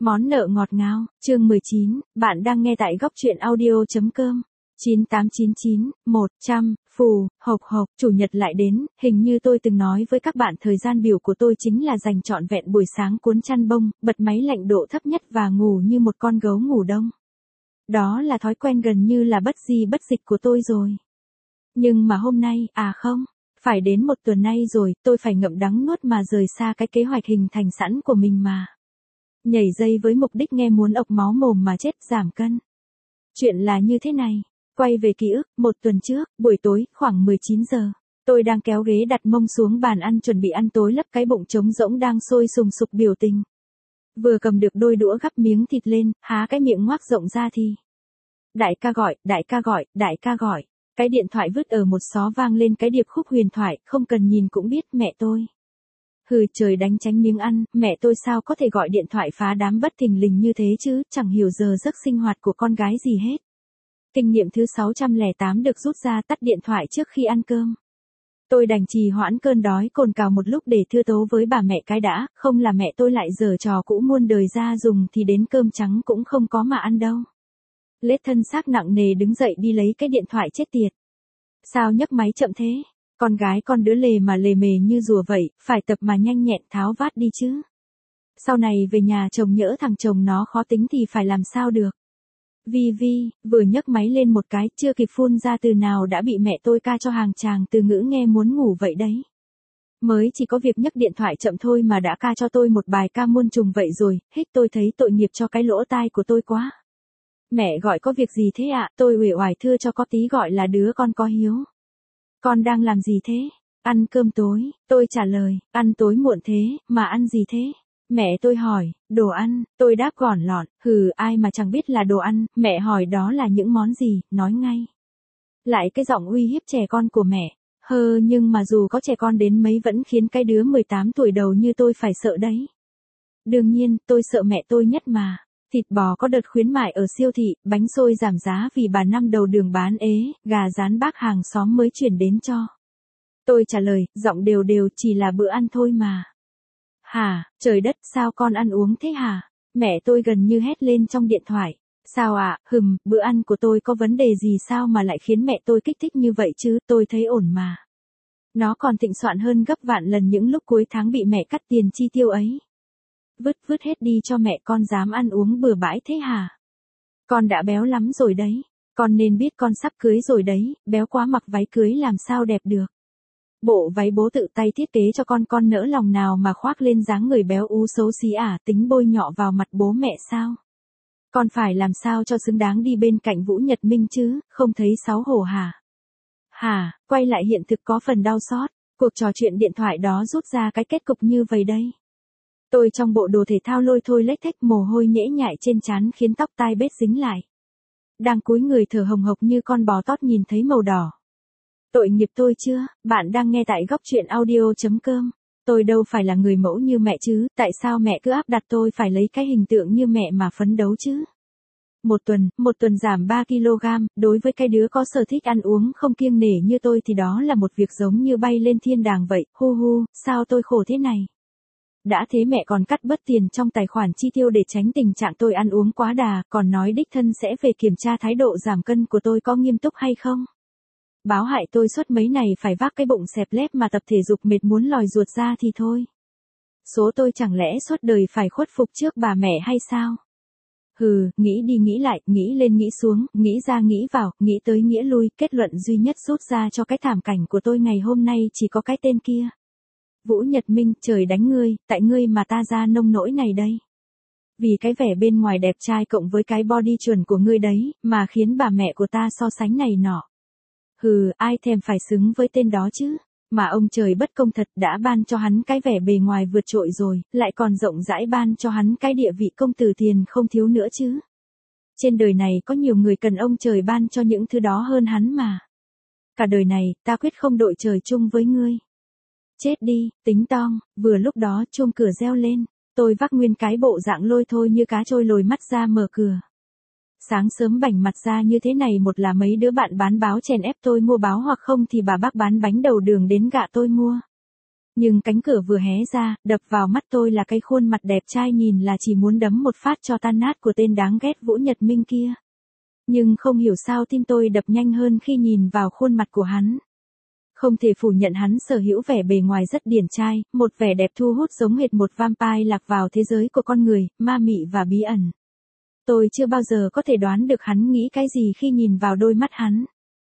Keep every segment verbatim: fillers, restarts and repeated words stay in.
Món nợ ngọt ngào, chương mười chín, bạn đang nghe tại góc truyện audio.com. chín tám chín chín, một trăm, phù, hộc hộc, chủ nhật lại đến, hình như tôi từng nói với các bạn thời gian biểu của tôi chính là dành trọn vẹn buổi sáng cuốn chăn bông, bật máy lạnh độ thấp nhất và ngủ như một con gấu ngủ đông. Đó là thói quen gần như là bất di bất dịch của tôi rồi. Nhưng mà hôm nay, à không, phải đến một tuần nay rồi, tôi phải ngậm đắng nuốt mà rời xa cái kế hoạch hình thành sẵn của mình mà. Nhảy dây với mục đích nghe muốn ộc máu mồm mà chết giảm cân. Chuyện là như thế này, quay về ký ức, một tuần trước, buổi tối, khoảng mười chín giờ, tôi đang kéo ghế đặt mông xuống bàn ăn chuẩn bị ăn tối lấp cái bụng trống rỗng đang sôi sùng sục biểu tình. Vừa cầm được đôi đũa gắp miếng thịt lên, há cái miệng ngoác rộng ra thì. Đại ca gọi, đại ca gọi, đại ca gọi. Cái điện thoại vứt ở một xó vang lên cái điệp khúc huyền thoại, không cần nhìn cũng biết mẹ tôi. Hừ trời đánh tránh miếng ăn, mẹ tôi sao có thể gọi điện thoại phá đám bất thình lình như thế chứ, chẳng hiểu giờ giấc sinh hoạt của con gái gì hết. Kinh nghiệm thứ sáu trăm lẻ tám được rút ra, tắt điện thoại trước khi ăn cơm. Tôi đành trì hoãn cơn đói cồn cào một lúc để thưa tố với bà mẹ cái đã, không là mẹ tôi lại giở trò cũ muôn đời ra dùng thì đến cơm trắng cũng không có mà ăn đâu. Lết thân xác nặng nề đứng dậy đi lấy cái điện thoại chết tiệt. Sao nhấc máy chậm thế? Con gái con đứa lề mà lề mề như rùa vậy, phải tập mà nhanh nhẹn tháo vát đi chứ. Sau này về nhà chồng nhỡ thằng chồng nó khó tính thì phải làm sao được. Vi Vi, vừa nhấc máy lên một cái, chưa kịp phun ra từ nào đã bị mẹ tôi ca cho hàng tràng từ ngữ nghe muốn ngủ vậy đấy. Mới chỉ có việc nhấc điện thoại chậm thôi mà đã ca cho tôi một bài ca muôn trùng vậy rồi, hít tôi thấy tội nghiệp cho cái lỗ tai của tôi quá. Mẹ gọi có việc gì thế ạ? Tôi uể oải thưa cho có tí gọi là đứa con có hiếu. Con đang làm gì thế? Ăn cơm tối, tôi trả lời, ăn tối muộn thế, mà ăn gì thế? Mẹ tôi hỏi, đồ ăn, tôi đáp gọn lọn, hừ ai mà chẳng biết là đồ ăn, mẹ hỏi đó là những món gì, nói ngay. Lại cái giọng uy hiếp trẻ con của mẹ, hơ nhưng mà dù có trẻ con đến mấy vẫn khiến cái đứa mười tám tuổi đầu như tôi phải sợ đấy. Đương nhiên, tôi sợ mẹ tôi nhất mà. Thịt bò có đợt khuyến mại ở siêu thị, bánh xôi giảm giá vì bà năm đầu đường bán ế, gà rán bác hàng xóm mới chuyển đến cho. Tôi trả lời, giọng đều đều chỉ là bữa ăn thôi mà. Hả, trời đất, sao con ăn uống thế hả? Mẹ tôi gần như hét lên trong điện thoại. Sao ạ, à? Hừm, bữa ăn của tôi có vấn đề gì sao mà lại khiến mẹ tôi kích thích như vậy chứ, tôi thấy ổn mà. Nó còn thịnh soạn hơn gấp vạn lần những lúc cuối tháng bị mẹ cắt tiền chi tiêu ấy. Vứt vứt hết đi cho mẹ, con dám ăn uống bừa bãi thế hả? Con đã béo lắm rồi đấy. Con nên biết con sắp cưới rồi đấy, béo quá mặc váy cưới làm sao đẹp được. Bộ váy bố tự tay thiết kế cho con con nỡ lòng nào mà khoác lên dáng người béo ú xấu xí à, tính bôi nhọ vào mặt bố mẹ sao? Con phải làm sao cho xứng đáng đi bên cạnh Vũ Nhật Minh chứ, không thấy xấu hổ hả? Hả, quay lại hiện thực có phần đau xót, cuộc trò chuyện điện thoại đó rút ra cái kết cục như vậy đây. Tôi trong bộ đồ thể thao lôi thôi lếch thếch mồ hôi nhễ nhại trên trán khiến tóc tai bết dính lại. Đang cúi người thở hồng hộc như con bò tót nhìn thấy màu đỏ. Tội nghiệp tôi chưa, bạn đang nghe tại góc truyện audio.com. Tôi đâu phải là người mẫu như mẹ chứ, tại sao mẹ cứ áp đặt tôi phải lấy cái hình tượng như mẹ mà phấn đấu chứ? Một tuần, một tuần giảm ba ki lô gam, đối với cái đứa có sở thích ăn uống không kiêng nể như tôi thì đó là một việc giống như bay lên thiên đàng vậy, hu hu, sao tôi khổ thế này? Đã thế mẹ còn cắt bớt tiền trong tài khoản chi tiêu để tránh tình trạng tôi ăn uống quá đà, còn nói đích thân sẽ về kiểm tra thái độ giảm cân của tôi có nghiêm túc hay không. Báo hại tôi suốt mấy ngày phải vác cái bụng xẹp lép mà tập thể dục mệt muốn lòi ruột ra thì thôi. Số tôi chẳng lẽ suốt đời phải khuất phục trước bà mẹ hay sao? Hừ, nghĩ đi nghĩ lại, nghĩ lên nghĩ xuống, nghĩ ra nghĩ vào, nghĩ tới nghĩa lui, kết luận duy nhất rút ra cho cái thảm cảnh của tôi ngày hôm nay chỉ có cái tên kia. Vũ Nhật Minh, trời đánh ngươi, tại ngươi mà ta ra nông nỗi này đây. Vì cái vẻ bên ngoài đẹp trai cộng với cái body chuẩn của ngươi đấy, mà khiến bà mẹ của ta so sánh này nọ. Hừ, ai thèm phải xứng với tên đó chứ, mà ông trời bất công thật đã ban cho hắn cái vẻ bề ngoài vượt trội rồi, lại còn rộng rãi ban cho hắn cái địa vị công tử tiền không thiếu nữa chứ. Trên đời này có nhiều người cần ông trời ban cho những thứ đó hơn hắn mà. Cả đời này, ta quyết không đội trời chung với ngươi. Chết đi, tính tong, vừa lúc đó chuông cửa reo lên, tôi vác nguyên cái bộ dạng lôi thôi như cá trôi lồi mắt ra mở cửa. Sáng sớm bảnh mặt ra như thế này một là mấy đứa bạn bán báo chèn ép tôi mua báo hoặc không thì bà bác bán bánh đầu đường đến gạ tôi mua. Nhưng cánh cửa vừa hé ra, đập vào mắt tôi là cái khuôn mặt đẹp trai nhìn là chỉ muốn đấm một phát cho tan nát của tên đáng ghét Vũ Nhật Minh kia. Nhưng không hiểu sao tim tôi đập nhanh hơn khi nhìn vào khuôn mặt của hắn. Không thể phủ nhận hắn sở hữu vẻ bề ngoài rất điển trai, một vẻ đẹp thu hút giống hệt một vampire lạc vào thế giới của con người, ma mị và bí ẩn. Tôi chưa bao giờ có thể đoán được hắn nghĩ cái gì khi nhìn vào đôi mắt hắn.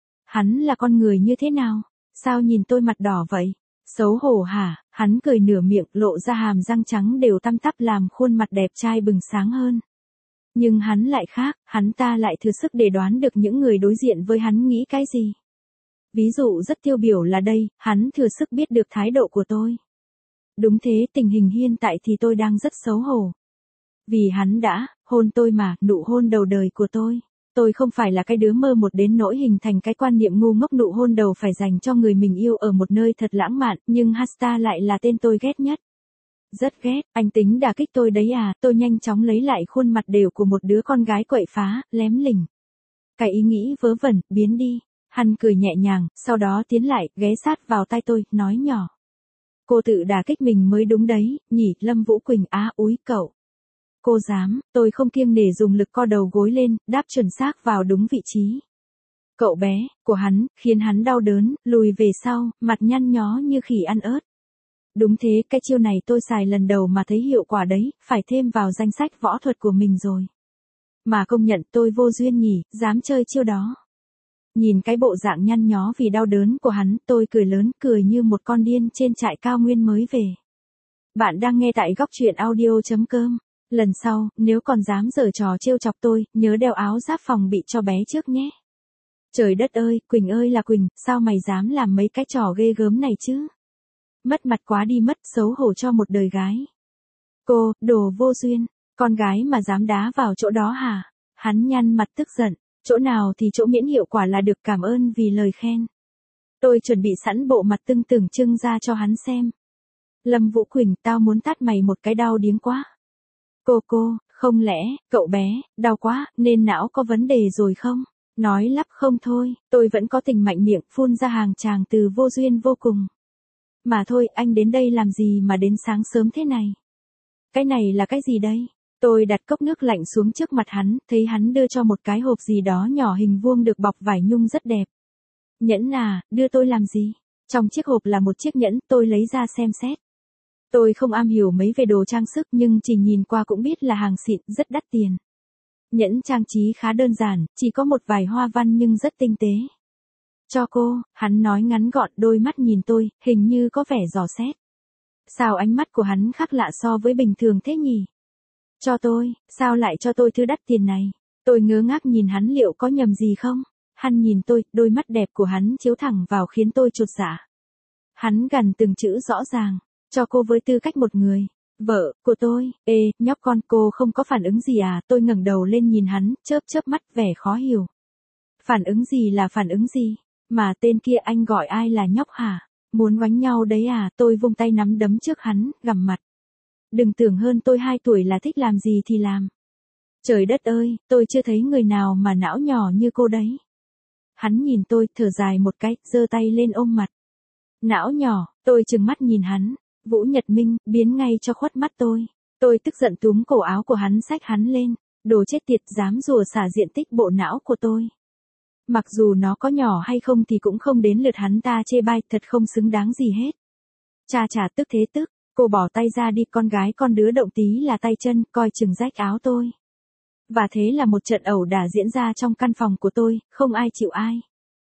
Hắn là con người như thế nào? Sao nhìn tôi mặt đỏ vậy? Xấu hổ hả? Hắn cười nửa miệng, lộ ra hàm răng trắng đều tăm tắp làm khuôn mặt đẹp trai bừng sáng hơn. Nhưng hắn lại khác, hắn ta lại thừa sức để đoán được những người đối diện với hắn nghĩ cái gì. Ví dụ rất tiêu biểu là đây, hắn thừa sức biết được thái độ của tôi. Đúng thế, tình hình hiện tại thì tôi đang rất xấu hổ. Vì hắn đã hôn tôi mà, nụ hôn đầu đời của tôi. Tôi không phải là cái đứa mơ một đến nỗi hình thành cái quan niệm ngu ngốc nụ hôn đầu phải dành cho người mình yêu ở một nơi thật lãng mạn, nhưng Hasta lại là tên tôi ghét nhất. Rất ghét, anh tính đả kích tôi đấy à, tôi nhanh chóng lấy lại khuôn mặt đều của một đứa con gái quậy phá, lém lỉnh. Cái ý nghĩ vớ vẩn, biến đi. Hắn cười nhẹ nhàng, sau đó tiến lại, ghé sát vào tai tôi, nói nhỏ. Cô tự đả kích mình mới đúng đấy, nhỉ, Lâm Vũ Quỳnh á úi cậu. Cô dám, tôi không kiêng nể dùng lực co đầu gối lên, đáp chuẩn xác vào đúng vị trí. Cậu bé, của hắn, khiến hắn đau đớn, lùi về sau, mặt nhăn nhó như khỉ ăn ớt. Đúng thế, cái chiêu này tôi xài lần đầu mà thấy hiệu quả đấy, phải thêm vào danh sách võ thuật của mình rồi. Mà công nhận tôi vô duyên nhỉ, dám chơi chiêu đó. Nhìn cái bộ dạng nhăn nhó vì đau đớn của hắn, tôi cười lớn, cười như một con điên trên trại cao nguyên mới về. Bạn đang nghe tại góc truyện audio chấm com. Lần sau, nếu còn dám giở trò trêu chọc tôi, nhớ đeo áo giáp phòng bị cho bé trước nhé. Trời đất ơi, Quỳnh ơi là Quỳnh, sao mày dám làm mấy cái trò ghê gớm này chứ? Mất mặt quá đi mất, xấu hổ cho một đời gái. Cô, đồ vô duyên, con gái mà dám đá vào chỗ đó hả? Hắn nhăn mặt tức giận, chỗ nào thì chỗ miễn hiệu quả là được, cảm ơn vì lời khen. Tôi chuẩn bị sẵn bộ mặt tưng tưởng trưng ra cho hắn xem. Lâm Vũ Quỳnh, tao muốn tát mày một cái đau điếng quá. Cô cô, không lẽ, cậu bé, đau quá, nên não có vấn đề rồi không? Nói lắp không thôi, tôi vẫn có tình mạnh miệng phun ra hàng tràng từ vô duyên vô cùng. Mà thôi, anh đến đây làm gì mà đến sáng sớm thế này? Cái này là cái gì đây? Tôi đặt cốc nước lạnh xuống trước mặt hắn, thấy hắn đưa cho một cái hộp gì đó nhỏ hình vuông được bọc vải nhung rất đẹp. Nhẫn à, đưa tôi làm gì? Trong chiếc hộp là một chiếc nhẫn, tôi lấy ra xem xét. Tôi không am hiểu mấy về đồ trang sức nhưng chỉ nhìn qua cũng biết là hàng xịn, rất đắt tiền. Nhẫn trang trí khá đơn giản, chỉ có một vài hoa văn nhưng rất tinh tế. Cho cô, hắn nói ngắn gọn, đôi mắt nhìn tôi, hình như có vẻ dò xét. Sao ánh mắt của hắn khác lạ so với bình thường thế nhỉ? Cho tôi, sao lại cho tôi thứ đắt tiền này? Tôi ngớ ngác nhìn hắn liệu có nhầm gì không? Hắn nhìn tôi, đôi mắt đẹp của hắn chiếu thẳng vào khiến tôi chột dạ. Hắn gằn từng chữ rõ ràng, cho cô với tư cách một người. Vợ, của tôi, ê, nhóc con, cô không có phản ứng gì à? Tôi ngẩng đầu lên nhìn hắn, chớp chớp mắt vẻ khó hiểu. Phản ứng gì là phản ứng gì? Mà tên kia anh gọi ai là nhóc hả? Muốn oánh nhau đấy à? Tôi vung tay nắm đấm trước hắn, gằm mặt. Đừng tưởng hơn tôi hai tuổi là thích làm gì thì làm. Trời đất ơi, tôi chưa thấy người nào mà não nhỏ như cô đấy. Hắn nhìn tôi, thở dài một cái, giơ tay lên ôm mặt. Não nhỏ, tôi trừng mắt nhìn hắn. Vũ Nhật Minh, biến ngay cho khuất mắt tôi. Tôi tức giận túm cổ áo của hắn xách hắn lên. Đồ chết tiệt, dám rùa xả diện tích bộ não của tôi. Mặc dù nó có nhỏ hay không thì cũng không đến lượt hắn ta chê bai, thật không xứng đáng gì hết. Cha chà, tức thế tức, cô bỏ tay ra đi, con gái con đứa động tí là tay chân, coi chừng rách áo tôi. Và thế là một trận ẩu đả diễn ra trong căn phòng của tôi, không ai chịu ai.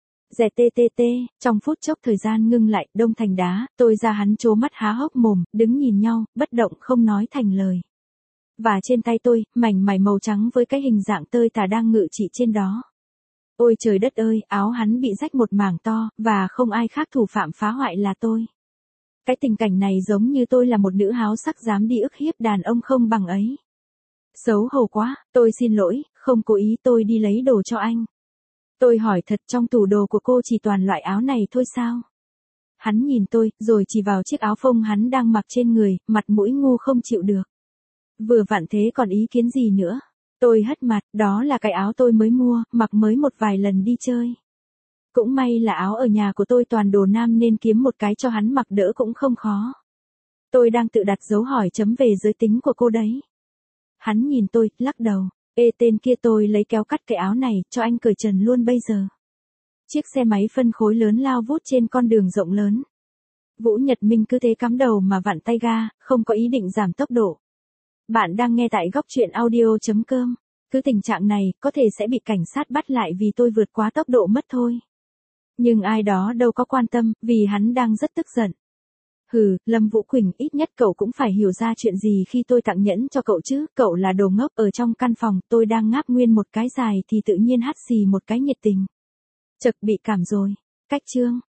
Dè tê tê tê, trong phút chốc thời gian ngưng lại, đông thành đá, tôi ra hắn trố mắt há hốc mồm, đứng nhìn nhau, bất động không nói thành lời. Và trên tay tôi, mảnh mải màu trắng với cái hình dạng tơi tả đang ngự trị trên đó. Ôi trời đất ơi, áo hắn bị rách một mảng to, và không ai khác thủ phạm phá hoại là tôi. Cái tình cảnh này giống như tôi là một nữ háo sắc dám đi ức hiếp đàn ông không bằng ấy. Xấu hổ quá, tôi xin lỗi, không cố ý, tôi đi lấy đồ cho anh. Tôi hỏi thật, trong tủ đồ của cô chỉ toàn loại áo này thôi sao? Hắn nhìn tôi, rồi chỉ vào chiếc áo phông hắn đang mặc trên người, mặt mũi ngu không chịu được. Vừa vặn thế còn ý kiến gì nữa? Tôi hất mặt, đó là cái áo tôi mới mua, mặc mới một vài lần đi chơi. Cũng may là áo ở nhà của tôi toàn đồ nam nên kiếm một cái cho hắn mặc đỡ cũng không khó. Tôi đang tự đặt dấu hỏi chấm về giới tính của cô đấy. Hắn nhìn tôi, lắc đầu. Ê tên kia, tôi lấy kéo cắt cái áo này, cho anh cởi trần luôn bây giờ. Chiếc xe máy phân khối lớn lao vút trên con đường rộng lớn. Vũ Nhật Minh cứ thế cắm đầu mà vặn tay ga, không có ý định giảm tốc độ. Bạn đang nghe tại góc truyện audio.com. Cứ tình trạng này, có thể sẽ bị cảnh sát bắt lại vì tôi vượt quá tốc độ mất thôi. Nhưng ai đó đâu có quan tâm, vì hắn đang rất tức giận. Hừ, Lâm Vũ Quỳnh, ít nhất cậu cũng phải hiểu ra chuyện gì khi tôi tặng nhẫn cho cậu chứ, cậu là đồ ngốc. Ở trong căn phòng, tôi đang ngáp nguyên một cái dài thì tự nhiên hắt xì một cái nhiệt tình. Chật, bị cảm rồi. Cách chương.